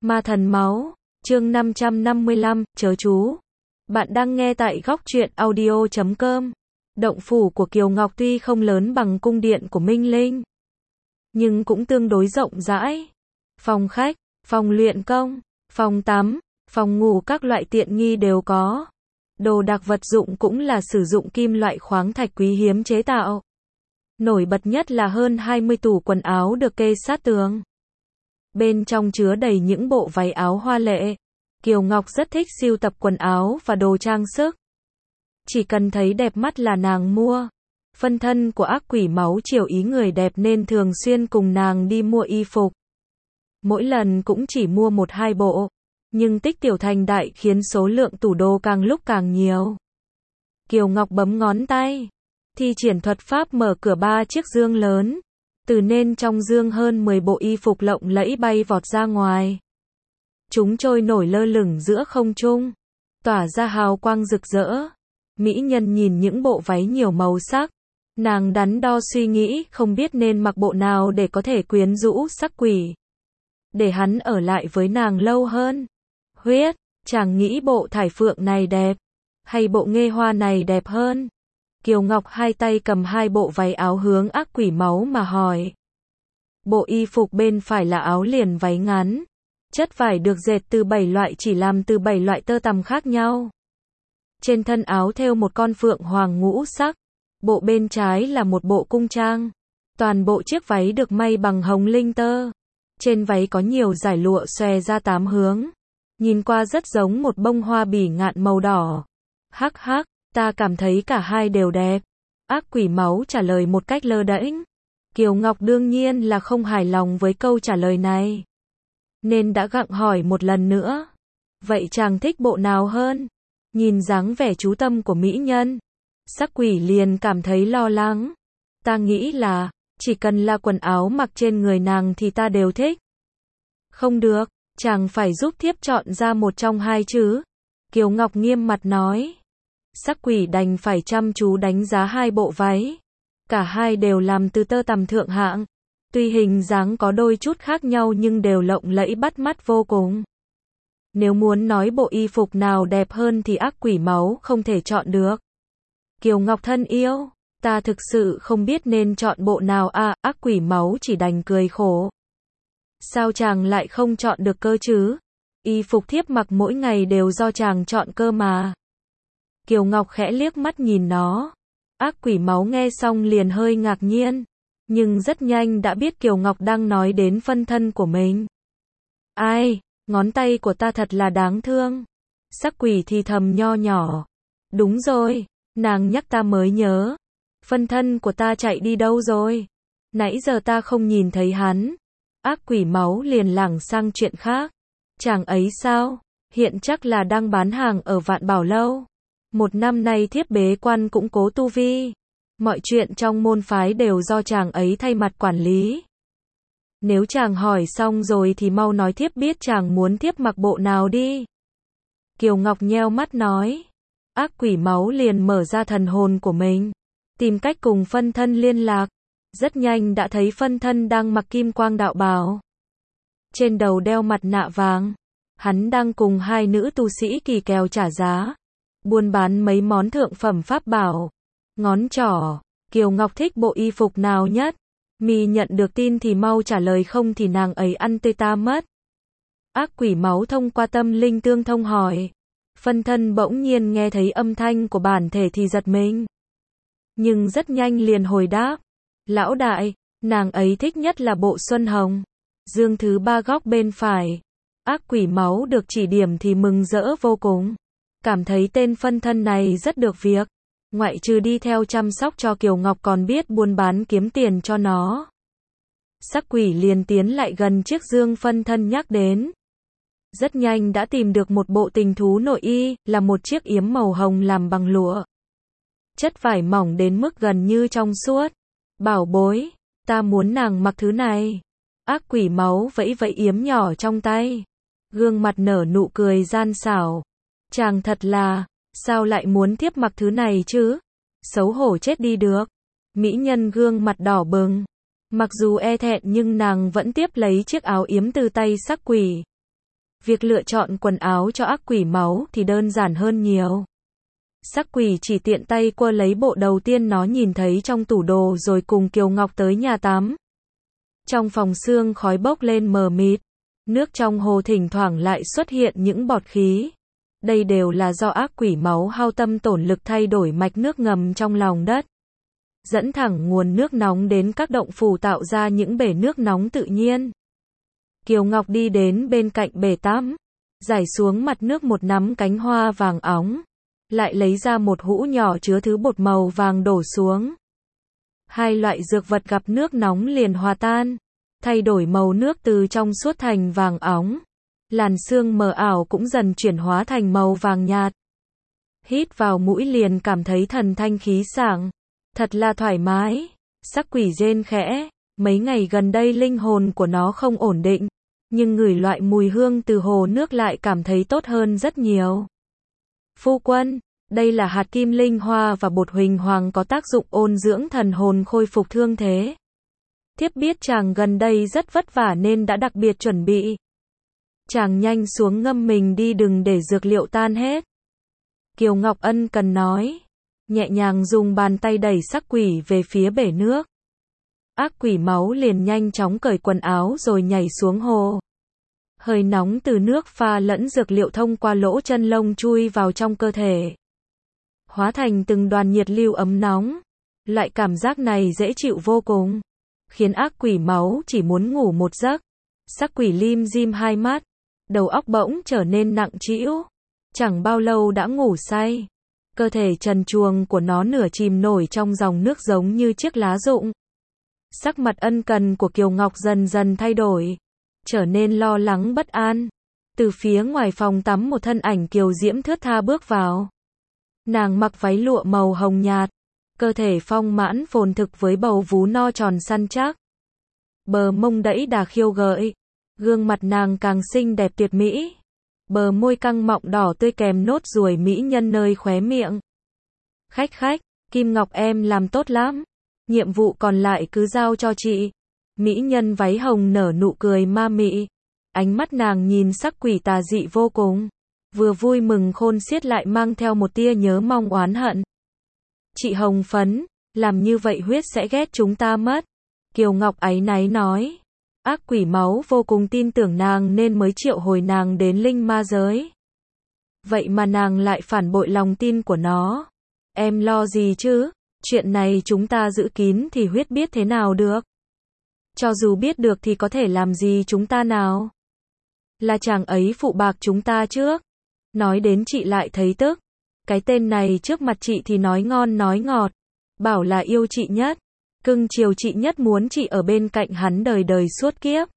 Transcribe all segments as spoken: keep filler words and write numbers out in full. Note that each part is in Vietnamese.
Ma thần máu, chương năm trăm năm mươi lăm, chớ chú. Bạn đang nghe tại góc truyện audio chấm com. Động phủ của Kiều Ngọc tuy không lớn bằng cung điện của Minh Linh, nhưng cũng tương đối rộng rãi. Phòng khách, phòng luyện công, phòng tắm, phòng ngủ các loại tiện nghi đều có. Đồ đạc vật dụng cũng là sử dụng kim loại khoáng thạch quý hiếm chế tạo. Nổi bật nhất là hơn hai mươi tủ quần áo được kê sát tường. Bên trong chứa đầy những bộ váy áo hoa lệ. Kiều Ngọc rất thích sưu tập quần áo và đồ trang sức. Chỉ cần thấy đẹp mắt là nàng mua. Phân thân của ác quỷ máu chiều ý người đẹp nên thường xuyên cùng nàng đi mua y phục. Mỗi lần cũng chỉ mua một hai bộ, nhưng tích tiểu thành đại khiến số lượng tủ đồ càng lúc càng nhiều. Kiều Ngọc bấm ngón tay, thi triển thuật pháp mở cửa ba chiếc dương lớn. Từ nên trong dương hơn mười bộ y phục lộng lẫy bay vọt ra ngoài. Chúng trôi nổi lơ lửng giữa không trung, tỏa ra hào quang rực rỡ. Mỹ nhân nhìn những bộ váy nhiều màu sắc, nàng đắn đo suy nghĩ không biết nên mặc bộ nào để có thể quyến rũ sắc quỷ, để hắn ở lại với nàng lâu hơn. Huyết, chàng nghĩ bộ thải phượng này đẹp, hay bộ nghê hoa này đẹp hơn? Kiều Ngọc hai tay cầm hai bộ váy áo hướng ác quỷ máu mà hỏi. Bộ y phục bên phải là áo liền váy ngắn. Chất vải được dệt từ bảy loại chỉ làm từ bảy loại tơ tằm khác nhau. Trên thân áo thêu một con phượng hoàng ngũ sắc. Bộ bên trái là một bộ cung trang. Toàn bộ chiếc váy được may bằng hồng linh tơ. Trên váy có nhiều dải lụa xòe ra tám hướng. Nhìn qua rất giống một bông hoa bỉ ngạn màu đỏ. Hắc hắc, ta cảm thấy cả hai đều đẹp. Ác quỷ máu trả lời một cách lơ đễnh. Kiều Ngọc đương nhiên là không hài lòng với câu trả lời này, nên đã gặng hỏi một lần nữa. Vậy chàng thích bộ nào hơn? Nhìn dáng vẻ chú tâm của mỹ nhân, sắc quỷ liền cảm thấy lo lắng. Ta nghĩ là, chỉ cần là quần áo mặc trên người nàng thì ta đều thích. Không được, chàng phải giúp thiếp chọn ra một trong hai chứ. Kiều Ngọc nghiêm mặt nói. Sắc quỷ đành phải chăm chú đánh giá hai bộ váy. Cả hai đều làm từ tơ tằm thượng hạng. Tuy hình dáng có đôi chút khác nhau nhưng đều lộng lẫy bắt mắt vô cùng. Nếu muốn nói bộ y phục nào đẹp hơn thì ác quỷ máu không thể chọn được. Kiều Ngọc thân yêu, ta thực sự không biết nên chọn bộ nào à, ác quỷ máu chỉ đành cười khổ. Sao chàng lại không chọn được cơ chứ? Y phục thiếp mặc mỗi ngày đều do chàng chọn cơ mà. Kiều Ngọc khẽ liếc mắt nhìn nó. Ác quỷ máu nghe xong liền hơi ngạc nhiên, nhưng rất nhanh đã biết Kiều Ngọc đang nói đến phân thân của mình. Ai, ngón tay của ta thật là đáng thương. Sắc quỷ thì thầm nho nhỏ. Đúng rồi, nàng nhắc ta mới nhớ. Phân thân của ta chạy đi đâu rồi? Nãy giờ ta không nhìn thấy hắn. Ác quỷ máu liền lảng sang chuyện khác. Chàng ấy sao? Hiện chắc là đang bán hàng ở Vạn Bảo Lâu. Một năm nay thiếp bế quan củng cố tu vi. Mọi chuyện trong môn phái đều do chàng ấy thay mặt quản lý. Nếu chàng hỏi xong rồi thì mau nói thiếp biết chàng muốn thiếp mặc bộ nào đi. Kiều Ngọc nheo mắt nói. Ác quỷ máu liền mở ra thần hồn của mình, tìm cách cùng phân thân liên lạc. Rất nhanh đã thấy phân thân đang mặc kim quang đạo bào, trên đầu đeo mặt nạ vàng. Hắn đang cùng hai nữ tu sĩ kỳ kèo trả giá, buôn bán mấy món thượng phẩm pháp bảo. Ngón trỏ, Kiều Ngọc thích bộ y phục nào nhất? Mi nhận được tin thì mau trả lời không thì nàng ấy ăn tươi ta mất. Ác quỷ máu thông qua tâm linh tương thông hỏi. Phân thân bỗng nhiên nghe thấy âm thanh của bản thể thì giật mình, nhưng rất nhanh liền hồi đáp. Lão đại, nàng ấy thích nhất là bộ xuân hồng, dương thứ ba góc bên phải. Ác quỷ máu được chỉ điểm thì mừng rỡ vô cùng, cảm thấy tên phân thân này rất được việc. Ngoại trừ đi theo chăm sóc cho Kiều Ngọc còn biết buôn bán kiếm tiền cho nó. Sắc quỷ liền tiến lại gần chiếc dương phân thân nhắc đến. Rất nhanh đã tìm được một bộ tình thú nội y, là một chiếc yếm màu hồng làm bằng lụa. Chất vải mỏng đến mức gần như trong suốt. Bảo bối, ta muốn nàng mặc thứ này. Ác quỷ máu vẫy vẫy yếm nhỏ trong tay. Gương mặt nở nụ cười gian xảo. Chàng thật là, sao lại muốn thiếp mặc thứ này chứ? Xấu hổ chết đi được. Mỹ nhân gương mặt đỏ bừng. Mặc dù e thẹn nhưng nàng vẫn tiếp lấy chiếc áo yếm từ tay sắc quỷ. Việc lựa chọn quần áo cho ác quỷ máu thì đơn giản hơn nhiều. Sắc quỷ chỉ tiện tay quơ lấy bộ đầu tiên nó nhìn thấy trong tủ đồ rồi cùng Kiều Ngọc tới nhà tắm. Trong phòng sương khói bốc lên mờ mịt, nước trong hồ thỉnh thoảng lại xuất hiện những bọt khí. Đây đều là do ác quỷ máu hao tâm tổn lực thay đổi mạch nước ngầm trong lòng đất, dẫn thẳng nguồn nước nóng đến các động phủ tạo ra những bể nước nóng tự nhiên. Kiều Ngọc đi đến bên cạnh bể tắm, rải xuống mặt nước một nắm cánh hoa vàng óng, lại lấy ra một hũ nhỏ chứa thứ bột màu vàng đổ xuống. Hai loại dược vật gặp nước nóng liền hòa tan, thay đổi màu nước từ trong suốt thành vàng óng. Làn sương mờ ảo cũng dần chuyển hóa thành màu vàng nhạt. Hít vào mũi liền cảm thấy thần thanh khí sảng, thật là thoải mái. Sắc quỷ rên khẽ, mấy ngày gần đây linh hồn của nó không ổn định, nhưng ngửi loại mùi hương từ hồ nước lại cảm thấy tốt hơn rất nhiều. Phu quân, đây là hạt kim linh hoa và bột huỳnh hoàng có tác dụng ôn dưỡng thần hồn, khôi phục thương thế. Thiếp biết chàng gần đây rất vất vả nên đã đặc biệt chuẩn bị. Chàng nhanh xuống ngâm mình đi, đừng để dược liệu tan hết. Kiều Ngọc ân cần nói, nhẹ nhàng dùng bàn tay đẩy sắc quỷ về phía bể nước. Ác quỷ máu liền nhanh chóng cởi quần áo rồi nhảy xuống hồ. Hơi nóng từ nước pha lẫn dược liệu thông qua lỗ chân lông chui vào trong cơ thể, hóa thành từng đoàn nhiệt lưu ấm nóng. Loại cảm giác này dễ chịu vô cùng, khiến ác quỷ máu chỉ muốn ngủ một giấc. Sắc quỷ lim dim hai mắt, đầu óc bỗng trở nên nặng trĩu, chẳng bao lâu đã ngủ say. Cơ thể trần truồng của nó nửa chìm nổi trong dòng nước giống như chiếc lá rụng. Sắc mặt ân cần của Kiều Ngọc dần dần thay đổi, trở nên lo lắng bất an. Từ phía ngoài phòng tắm một thân ảnh kiều diễm thướt tha bước vào. Nàng mặc váy lụa màu hồng nhạt, cơ thể phong mãn phồn thực với bầu vú no tròn săn chắc, bờ mông đẫy đà khiêu gợi, gương mặt nàng càng xinh đẹp tuyệt mỹ, bờ môi căng mọng đỏ tươi kèm nốt ruồi mỹ nhân nơi khóe miệng. Khách khách, Kim Ngọc em làm tốt lắm, nhiệm vụ còn lại cứ giao cho chị. Mỹ nhân váy hồng nở nụ cười ma mị, ánh mắt nàng nhìn sắc quỷ tà dị vô cùng, vừa vui mừng khôn xiết lại mang theo một tia nhớ mong oán hận. Chị Hồng Phấn, làm như vậy huyết sẽ ghét chúng ta mất. Kiều Ngọc áy náy nói. Ác quỷ máu vô cùng tin tưởng nàng nên mới triệu hồi nàng đến linh ma giới. Vậy mà nàng lại phản bội lòng tin của nó. Em lo gì chứ? Chuyện này chúng ta giữ kín thì huyết biết thế nào được? Cho dù biết được thì có thể làm gì chúng ta nào? Là chàng ấy phụ bạc chúng ta trước. Nói đến chị lại thấy tức. Cái tên này trước mặt chị thì nói ngon nói ngọt, bảo là yêu chị nhất, cưng chiều chị nhất, muốn chị ở bên cạnh hắn đời đời suốt kiếp.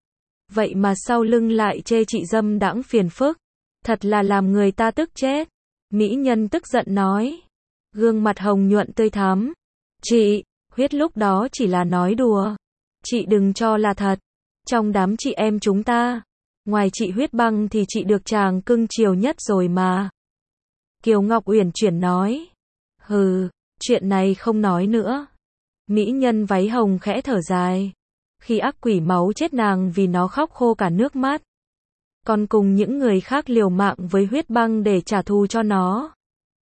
Vậy mà sau lưng lại chê chị dâm đãng phiền phức, thật là làm người ta tức chết. Mỹ nhân tức giận nói, gương mặt hồng nhuận tươi thắm. Chị, huyết lúc đó chỉ là nói đùa, chị đừng cho là thật. Trong đám chị em chúng ta, ngoài chị Huyết Băng thì chị được chàng cưng chiều nhất rồi mà. Kiều Ngọc uyển chuyển nói. Hừ, chuyện này không nói nữa. Mỹ nhân váy hồng khẽ thở dài. Khi ác quỷ máu chết nàng vì nó khóc khô cả nước mắt. Còn cùng những người khác liều mạng với Huyết Băng để trả thù cho nó.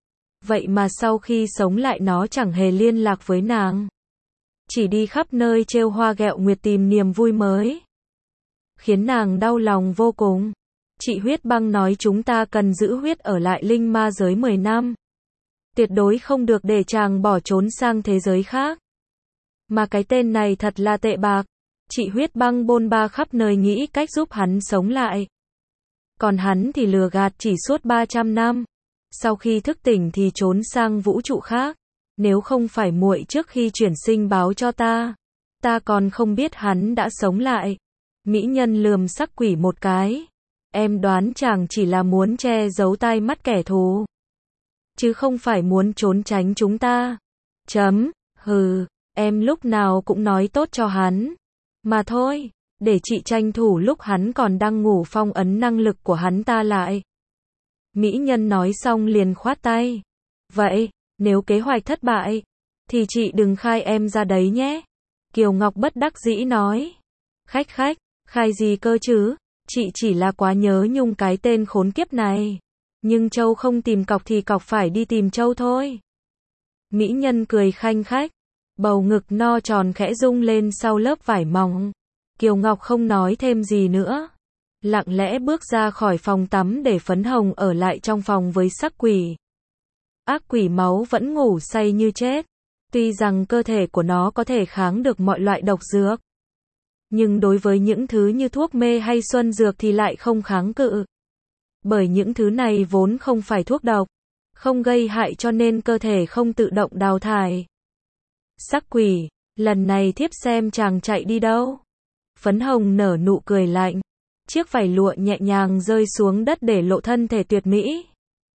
Vậy mà sau khi sống lại nó chẳng hề liên lạc với nàng. Chỉ đi khắp nơi trêu hoa ghẹo nguyệt tìm niềm vui mới. Khiến nàng đau lòng vô cùng. Chị Huyết Băng nói chúng ta cần giữ huyết ở lại linh ma giới mười năm. Tuyệt đối không được để chàng bỏ trốn sang thế giới khác. Mà cái tên này thật là tệ bạc. Chị Huyết Băng bôn ba khắp nơi nghĩ cách giúp hắn sống lại. Còn hắn thì lừa gạt chỉ suốt ba trăm năm. Sau khi thức tỉnh thì trốn sang vũ trụ khác. Nếu không phải muội trước khi chuyển sinh báo cho ta, ta còn không biết hắn đã sống lại. Mỹ nhân lườm sắc quỷ một cái. Em đoán chàng chỉ là muốn che giấu tai mắt kẻ thù, chứ không phải muốn trốn tránh chúng ta. Chấm, hừ, em lúc nào cũng nói tốt cho hắn. Mà thôi, để chị tranh thủ lúc hắn còn đang ngủ phong ấn năng lực của hắn ta lại. Mỹ nhân nói xong liền khoát tay. Vậy, nếu kế hoạch thất bại, thì chị đừng khai em ra đấy nhé. Kiều Ngọc bất đắc dĩ nói. Khách khách, khai gì cơ chứ? Chị chỉ là quá nhớ nhung cái tên khốn kiếp này. Nhưng trâu không tìm cọc thì cọc phải đi tìm trâu thôi. Mỹ nhân cười khanh khách. Bầu ngực no tròn khẽ rung lên sau lớp vải mỏng. Kiều Ngọc không nói thêm gì nữa. Lặng lẽ bước ra khỏi phòng tắm để Phấn Hồng ở lại trong phòng với sắc quỷ. Ác quỷ máu vẫn ngủ say như chết. Tuy rằng cơ thể của nó có thể kháng được mọi loại độc dược. Nhưng đối với những thứ như thuốc mê hay xuân dược thì lại không kháng cự. Bởi những thứ này vốn không phải thuốc độc. Không gây hại cho nên cơ thể không tự động đào thải. Sắc quỷ, lần này thiếp xem chàng chạy đi đâu. Phấn Hồng nở nụ cười lạnh. Chiếc vải lụa nhẹ nhàng rơi xuống đất để lộ thân thể tuyệt mỹ.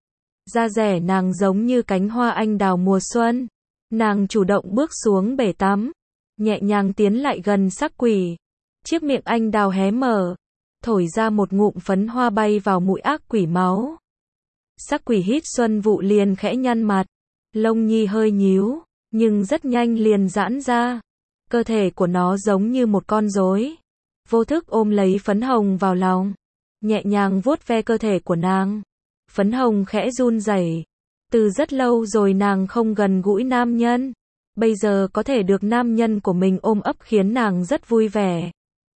Da dẻ nàng giống như cánh hoa anh đào mùa xuân. Nàng chủ động bước xuống bể tắm. Nhẹ nhàng tiến lại gần sắc quỷ. Chiếc miệng anh đào hé mở. Thổi ra một ngụm phấn hoa bay vào mũi ác quỷ máu. Sắc quỷ hít xuân vụ liền khẽ nhăn mặt. Lông nhi hơi nhíu. Nhưng rất nhanh liền giãn ra. Cơ thể của nó giống như một con rối. Vô thức ôm lấy Phấn Hồng vào lòng. Nhẹ nhàng vuốt ve cơ thể của nàng. Phấn Hồng khẽ run rẩy. Từ rất lâu rồi nàng không gần gũi nam nhân. Bây giờ có thể được nam nhân của mình ôm ấp khiến nàng rất vui vẻ.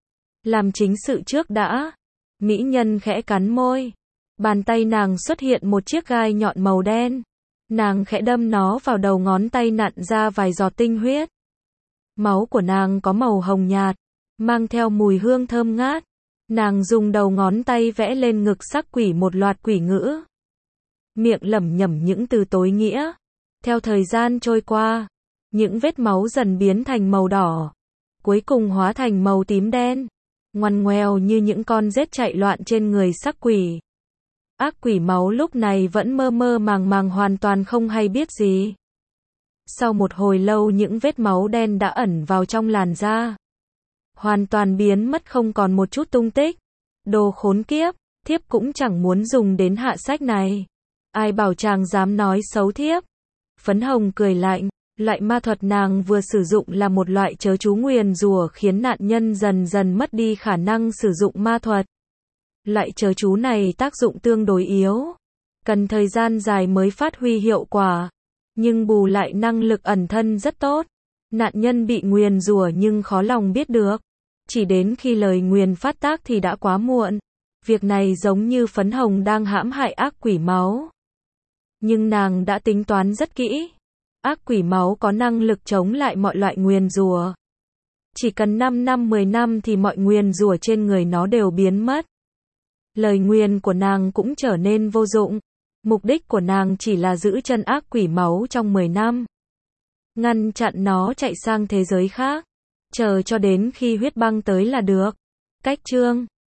Làm chính sự trước đã. Mỹ nhân khẽ cắn môi. Bàn tay nàng xuất hiện một chiếc gai nhọn màu đen. Nàng khẽ đâm nó vào đầu ngón tay nặn ra vài giọt tinh huyết. Máu của nàng có màu hồng nhạt, mang theo mùi hương thơm ngát. Nàng dùng đầu ngón tay vẽ lên ngực sắc quỷ một loạt quỷ ngữ. Miệng lẩm nhẩm những từ tối nghĩa. Theo thời gian trôi qua, những vết máu dần biến thành màu đỏ. Cuối cùng hóa thành màu tím đen. Ngoằn ngoèo như những con rết chạy loạn trên người sắc quỷ. Ác quỷ máu lúc này vẫn mơ mơ màng màng hoàn toàn không hay biết gì. Sau một hồi lâu những vết máu đen đã ẩn vào trong làn da. Hoàn toàn biến mất không còn một chút tung tích. Đồ khốn kiếp, thiếp cũng chẳng muốn dùng đến hạ sách này. Ai bảo chàng dám nói xấu thiếp. Phấn Hồng cười lạnh. Loại ma thuật nàng vừa sử dụng là một loại chớ chú nguyền rủa khiến nạn nhân dần dần mất đi khả năng sử dụng ma thuật. Loại chớ chú này tác dụng tương đối yếu. Cần thời gian dài mới phát huy hiệu quả. Nhưng bù lại năng lực ẩn thân rất tốt. Nạn nhân bị nguyền rủa nhưng khó lòng biết được. Chỉ đến khi lời nguyền phát tác thì đã quá muộn. Việc này giống như Phấn Hồng đang hãm hại ác quỷ máu. Nhưng nàng đã tính toán rất kỹ. Ác quỷ máu có năng lực chống lại mọi loại nguyền rủa. Chỉ cần năm năm mười năm thì mọi nguyền rủa trên người nó đều biến mất. Lời nguyền của nàng cũng trở nên vô dụng. Mục đích của nàng chỉ là giữ chân ác quỷ máu trong mười năm. Ngăn chặn nó chạy sang thế giới khác. Chờ cho đến khi huyết băng tới là được. Cách chương